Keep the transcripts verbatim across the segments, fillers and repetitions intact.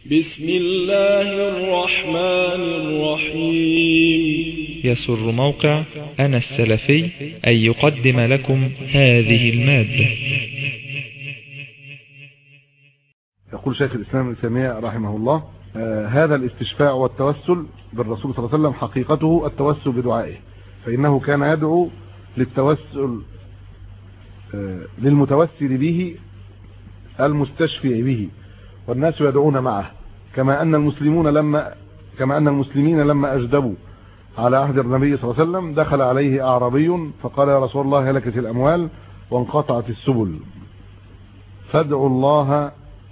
بسم الله الرحمن الرحيم. يسر موقع أنا السلفي أن يقدم لكم هذه المادة. يقول شيخ الإسلام ابن تيمية رحمه الله: آه هذا الاستشفاع والتوسل بالرسول صلى الله عليه وسلم حقيقته التوسل بدعائه، فإنه كان يدعو للتوسل آه للمتوسل به المستشفع به، والناس يدعون معه، كما أن المسلمون لما كما أن المسلمين لما أجدبوا على عهد النبي صلى الله عليه وسلم دخل عليه أعرابي فقال: يا رسول الله، هلكت الأموال وانقطعت السبل، فادعوا الله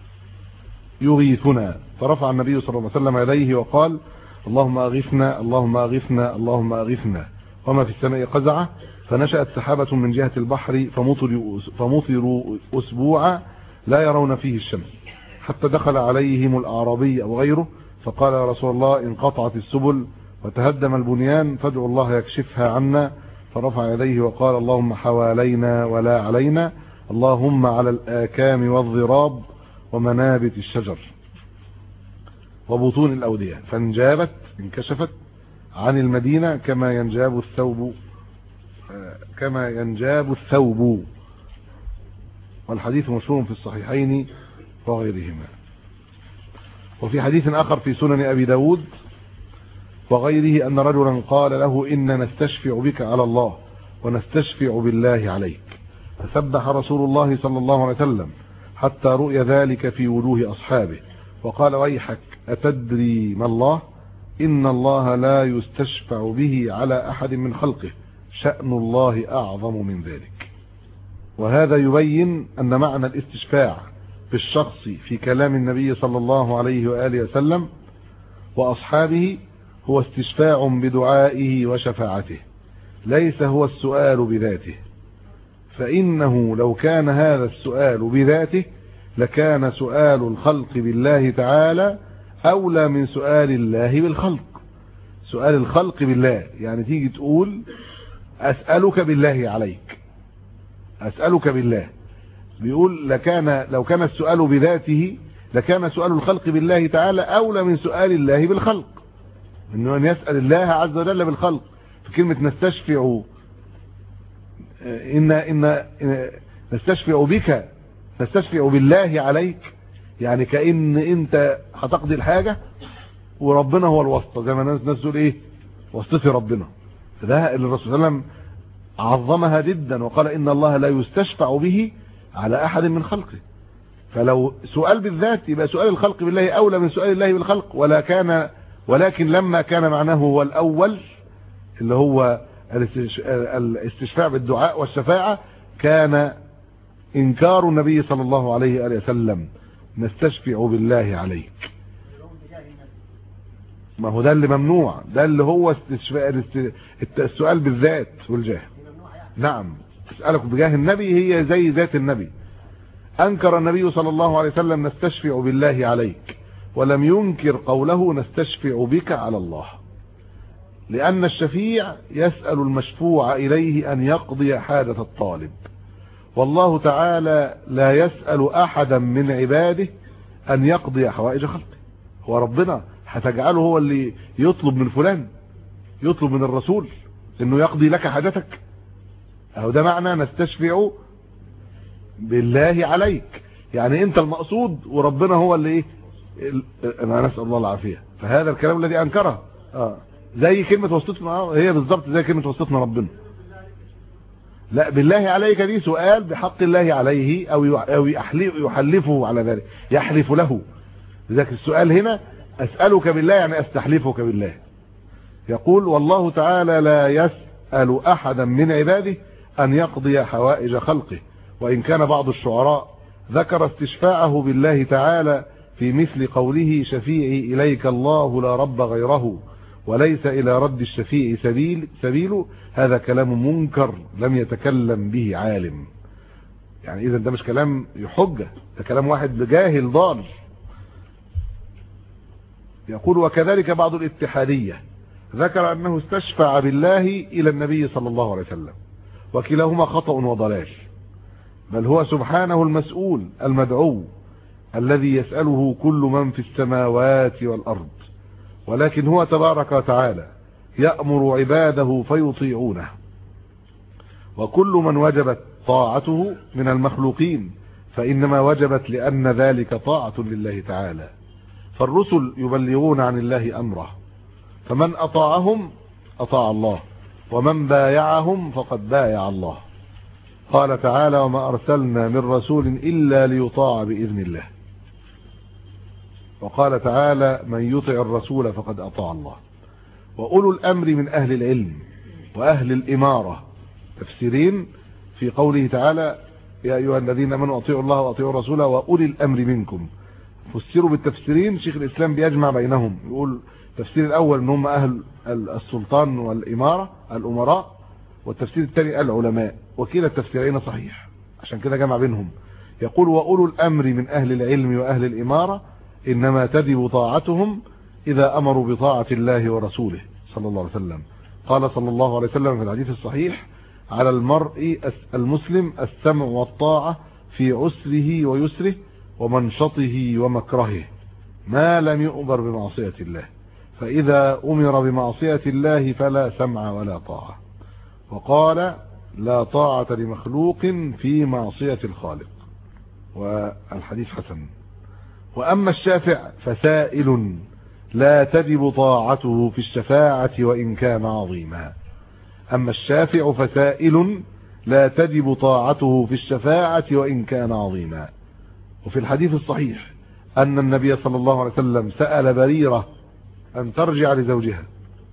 يغيثنا. فرفع النبي صلى الله عليه وسلم يديه وقال: اللهم أغثنا اللهم أغثنا اللهم أغثنا. وما في السماء قزعة، فنشأت سحابة من جهة البحر فمطروا فمطروا أسبوعا لا يرون فيه الشمس، حتى دخل عليهم الأعرابي أو غيره فقال: يا رسول الله، انقطعت السبل وتهدم البنيان، فادعوا الله يكشفها عنا. فرفع يديه وقال: اللهم حوالينا ولا علينا، اللهم على الآكام والضراب ومنابت الشجر وبطون الأودية، فانجابت انكشفت عن المدينة كما ينجاب الثوب كما ينجاب الثوب. والحديث مشهور في الصحيحين وغيرهما. وفي حديث آخر في سنن أبي داود وغيره أن رجلا قال له: إن نستشفع بك على الله ونستشفع بالله عليك، فسبح رسول الله صلى الله عليه وسلم حتى رؤي ذلك في وجوه أصحابه، وقال: ويحك، أتدري ما الله؟ إن الله لا يستشفع به على أحد من خلقه، شأن الله أعظم من ذلك. وهذا يبين أن معنى الاستشفاع بالشخص في كلام النبي صلى الله عليه وآله وسلم وأصحابه هو استشفاع بدعائه وشفاعته، ليس هو السؤال بذاته، فإنه لو كان هذا السؤال بذاته لكان سؤال الخلق بالله تعالى أولى من سؤال الله بالخلق. سؤال الخلق بالله يعني تيجي تقول: أسألك بالله عليك، أسألك بالله، بيقول لكان لو كان السؤال بذاته لكان سؤال الخلق بالله تعالى أولى من سؤال الله بالخلق، إنه أن يسأل الله عز وجل بالخلق. في كلمة نستشفع، إن إن نستشفع بك، نستشفع بالله عليك، يعني كأن أنت هتقضي الحاجة وربنا هو الواسطة، زي ما الناس تقول إيه؟ واسطتي ربنا. فده اللي الرسول صلى الله عليه وسلم عظمها جدا وقال: إن الله لا يستشفع به على أحد من خلقه. فلو سؤال بالذات يبقى سؤال الخلق بالله أولى من سؤال الله بالخلق، ولا كان ولكن لما كان معناه هو الأول اللي هو الاستشفاع بالدعاء والشفاعة، كان إنكار النبي صلى الله عليه وآله وسلم: نستشفع بالله عليك. ما هو ده اللي ممنوع، ده اللي هو استشفاء السؤال بالذات والجاه. نعم، اسألك بجاه النبي هي زي ذات النبي. أنكر النبي صلى الله عليه وسلم: نستشفع بالله عليك، ولم ينكر قوله: نستشفع بك على الله، لأن الشفيع يسأل المشفوع إليه أن يقضي حاجة الطالب، والله تعالى لا يسأل أحدا من عباده أن يقضي حوائج خلقه. هو ربنا هتجعله هو اللي يطلب من فلان، يطلب من الرسول إنه يقضي لك حاجتك؟ أو ده معنى نستشفع بالله عليك، يعني أنت المقصود وربنا هو اللي إيه؟ أنا نسأل الله العافية. فهذا الكلام الذي أنكره آه. زي كلمة واسطتنا، هي بالضبط زي كلمة واسطتنا ربنا. لا، بالله عليك دي سؤال بحق الله عليه، أو أو يحلفه على ذلك، يحلف له. لذلك السؤال هنا أسألك بالله يعني أستحلفك بالله. يقول: والله تعالى لا يسأل أحدا من عباده أن يقضي حوائج خلقه. وإن كان بعض الشعراء ذكر استشفاعه بالله تعالى في مثل قوله: شفيعي إليك الله لا رب غيره، وليس إلى رد الشفيع سبيل سبيله، هذا كلام منكر لم يتكلم به عالم. يعني إذا ده مش كلام يحجة، ده كلام واحد بجاهل ضال. يقول: وكذلك بعض الاتحادية ذكر أنه استشفع بالله إلى النبي صلى الله عليه وسلم، وكلاهما خطأ وضلال، بل هو سبحانه المسؤول المدعو الذي يسأله كل من في السماوات والأرض، ولكن هو تبارك وتعالى يأمر عباده فيطيعونه، وكل من وجبت طاعته من المخلوقين فإنما وجبت لأن ذلك طاعة لله تعالى. فالرسل يبلغون عن الله أمره، فمن أطاعهم أطاع الله، ومن بايعهم فقد بايع الله. قال تعالى: وما أرسلنا من رسول إلا ليطاع بإذن الله. وقال تعالى: من يطع الرسول فقد أطاع الله. وأولو الأمر من أهل العلم وأهل الإمارة، تفسيرين في قوله تعالى: يا أيها الذين آمنوا أطيعوا الله وأطيعوا الرسول وأولي الأمر منكم. فسروا بالتفسيرين، شيخ الإسلام بيجمع بينهم، يقول التفسير الأول ان هم أهل السلطان والإمارة الأمراء، والتفسير الثاني العلماء، وكلا التفسيرين صحيح، عشان كده جمع بينهم. يقول: وأولو الأمر من أهل العلم وأهل الإمارة إنما تجب طاعتهم إذا أمروا بطاعة الله ورسوله صلى الله عليه وسلم. قال صلى الله عليه وسلم في الحديث الصحيح: على المرء المسلم السمع والطاعة في عسره ويسره ومنشطه ومكرهه ما لم يؤمر بمعصية الله، فإذا أمر بمعصية الله فلا سمع ولا طاعة. وقال: لا طاعة لمخلوق في معصية الخالق. والحديث حسن. وأما الشافع فسائل لا تجب طاعته في الشفاعة وإن كان عظيما. أما الشافع فسائل لا تجب طاعته في الشفاعة وإن كان عظيما. وفي الحديث الصحيح أن النبي صلى الله عليه وسلم سأل بريرة أن ترجع لزوجها،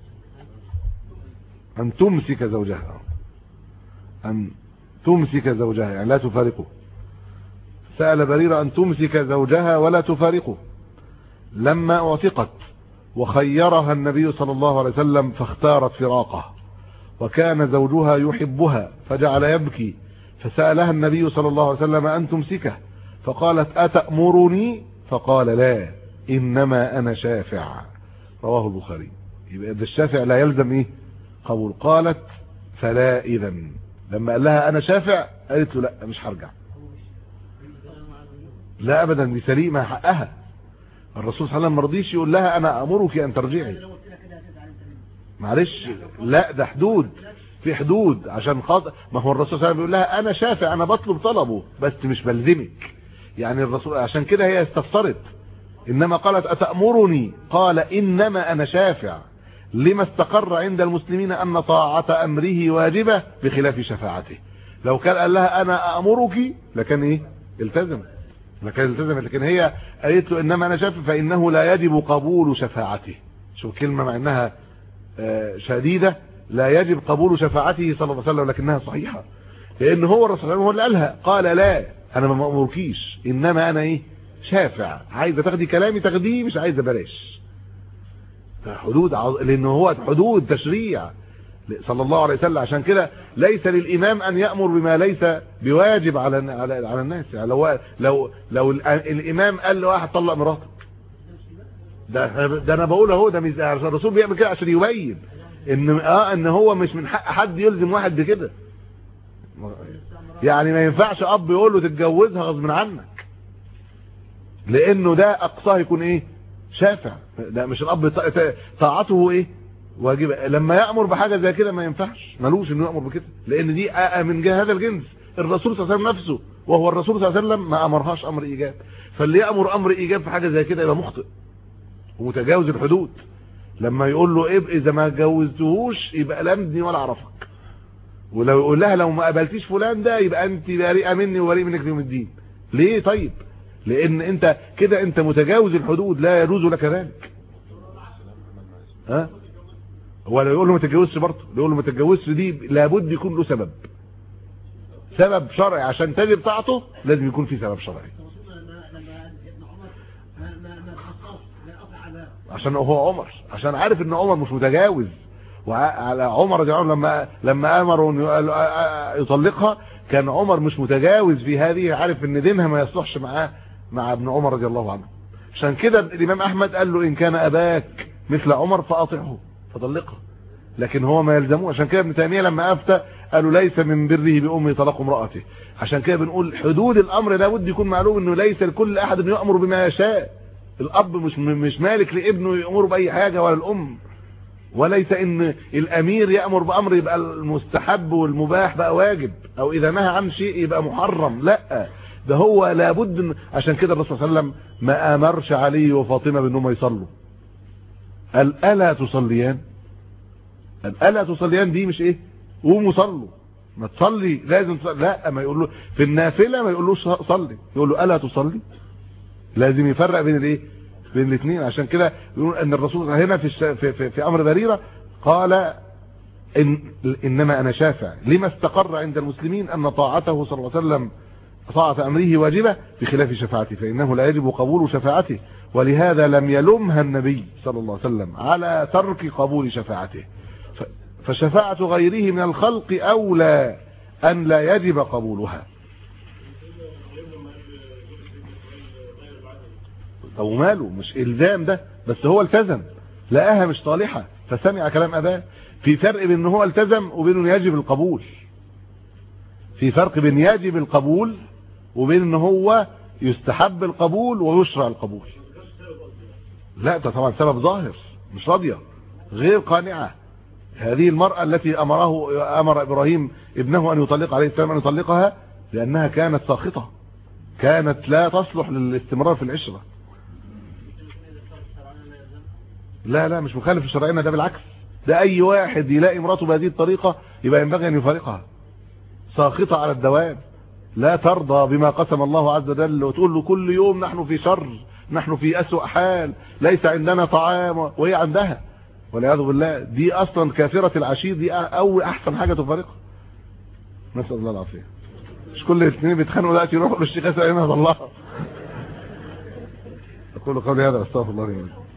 أن تمسك زوجها، أن تمسك زوجها يعني لا تفارقه. سأل بريرة أن تمسك زوجها ولا تفارقه لما اعتقت، وخيرها النبي صلى الله عليه وسلم فاختارت فراقه، وكان زوجها يحبها فجعل يبكي، فسألها النبي صلى الله عليه وسلم أن تمسكه، فقالت: أتأمرني؟ فقال: لا، إنما أنا شافع. رواه البخاري. يبقى ده الشافع لا يلزم ايه قبول. قالت: فلا إذن. لما قال لها أنا شافع قالت له: لا مش هرجع. لا أبدا، دي سليمة حقها. الرسول صلى الله عليه وسلم ما رضيش يقول لها أنا أمرك أن ترجعي. معلش، لا ده حدود، في حدود عشان خاطر ما هو الرسول صلى الله عليه وسلم بيقول لها أنا شافع، أنا بطلب طلبه بس مش بلزمك. يعني الرسول عشان كده هي استفسرت، إنما قالت: أتأمرني؟ قال: إنما أنا شافع، لما استقر عند المسلمين أن طاعة أمره واجبة بخلاف شفاعته. لو كان قال لها أنا أأمرك لكان إيه التزم، لكان التزم، لكن هي قالت له إنما أنا شافع فإنه لا يجب قبول شفاعته. شوف كلمة مع إنها شديدة، لا يجب قبول شفاعته صلى الله عليه وسلم، لكنها صحيحة، لأن هو الرسول صلى الله عليه وسلم هو اللي قالها. قال: لا، أنا ما أمركيش، إنما أنا إيه شافع، عايزة تاخدي كلامي تاخديه، مش عايزة بلاش. حدود عظ... لأنه هو حدود تشريع صلى الله عليه وسلم. عشان كده ليس للإمام أن يأمر بما ليس بواجب على على, على الناس. يعني لو لو لو الإمام قال لواحد طلق مراتك، ده ده أنا بقول أهو، ده الرسول بيعمل كده عشان يبين إن اه إن هو مش من حق حد يلزم واحد بكده. يعني ما ينفعش أب يقول له تتجوزها غصب عنك، لأنه ده أقصاه يكون إيه شافع. ده مش الأب طاعته إيه واجبة. لما يأمر بحاجة زي كده ما ينفعش، ملوش إنه يأمر بكده، لأن دي من هذا الجنس. الرسول صلى الله عليه وسلم نفسه وهو الرسول صلى الله عليه وسلم ما أمرهاش أمر إيجاب، فاللي يأمر أمر إيجاب في حاجة زي كده يبقى مخطئ ومتجاوز الحدود. لما يقول له إيه إذا ما جوزتهوش يبقى لا مني ولا أعرفك، ولو يقول لها لو ما قبلتيش فلان ده يبقى أنت بريئة مني وبريء منك يوم الدين. ليه؟ طيب لأن أنت كده أنت متجاوز الحدود، لا يجوز لك ذلك. ها؟ ولا يقول له ما تتجوزش برضه، يقول له ما تتجوزش، دي لابد يكون له سبب، سبب شرعي عشان تجب طاعته، لازم يكون في سبب شرعي. عشان هو عمر، عشان عارف ان عمر مش متجاوز، وعلى عمر رضي الله عنه لما لما امر يطلقها كان عمر مش متجاوز في هذه، عارف ان دينها ما يصلحش معاه مع ابن عمر رضي الله عنه. عشان كده الامام احمد قال له ان كان اباك مثل عمر فاطعه فطلقها، لكن هو ما يلزمه. عشان كده ابن تيمية لما افتى قالوا ليس من بره بأمه طلاق امرأته. عشان كده بنقول حدود الامر لابد يكون معلوم انه ليس لكل احد انه يأمر بما يشاء. الاب مش مش مالك لابنه يأمر باي حاجة ولا الام، وليس ان الامير يأمر بامر يبقى المستحب والمباح بقى واجب، او اذا نهى عن شيء يبقى محرم. لا، ده هو لابد. عشان كده الرسول صلى الله عليه وسلم ما امرش علي وفاطمة بانهم يصلوا، قال الا تصليان؟ قال الا تصليان دي مش ايه قوموا صلوا، ما تصلي لازم تصلي. لا، ما يقول له في النافله ما يقولوش صلي، يقول له الا تصلي. لازم يفرق بين الايه بين الاثنين. عشان كده يقول ان الرسول هنا في في في, في امر بريره قال إن انما انا شافع لما استقر عند المسلمين ان طاعته صلى الله عليه وسلم طاعه امره واجبه بخلاف شفاعته، فانه لا يجب قبول شفاعته، ولهذا لم يلمها النبي صلى الله عليه وسلم على ترك قبول شفاعته. فشفاعة غيره من الخلق أولى أن لا يجب قبولها. أو ماله مش إلزام ده، بس هو التزم لقاها مش صالحة فسمع كلام أباه. في فرق بين هو التزم وبين يجب القبول. في فرق بين يجب القبول وبين ان هو يستحب القبول ويشرع القبول. لا، ده طبعا سبب ظاهر، مش راضية غير قانعة. هذه المرأة التي أمره أمر إبراهيم ابنه أن يطلق عليه السلام أن يطلقها لأنها كانت ساخطة، كانت لا تصلح للاستمرار في العشرة. لا لا مش مخالف الشرعية، ده بالعكس، ده أي واحد يلاقي امراته بهذه الطريقة يبقى ينبغي أن يفارقها. ساخطة على الدوام، لا ترضى بما قسم الله عز وجل، وتقول له كل يوم نحن في شر، نحن في أسوأ حال، ليس عندنا طعام، وهي عندها والعياذ بالله. دي اصلا كافرة العشير، دي او احسن حاجة تفارقها. نسأل الله العافية. مش كل الاثنين بيتخانقوا دلوقتي يروحوا للشيخ يسأل الله. اقول قولي هذا استغفر الله لي ولكم.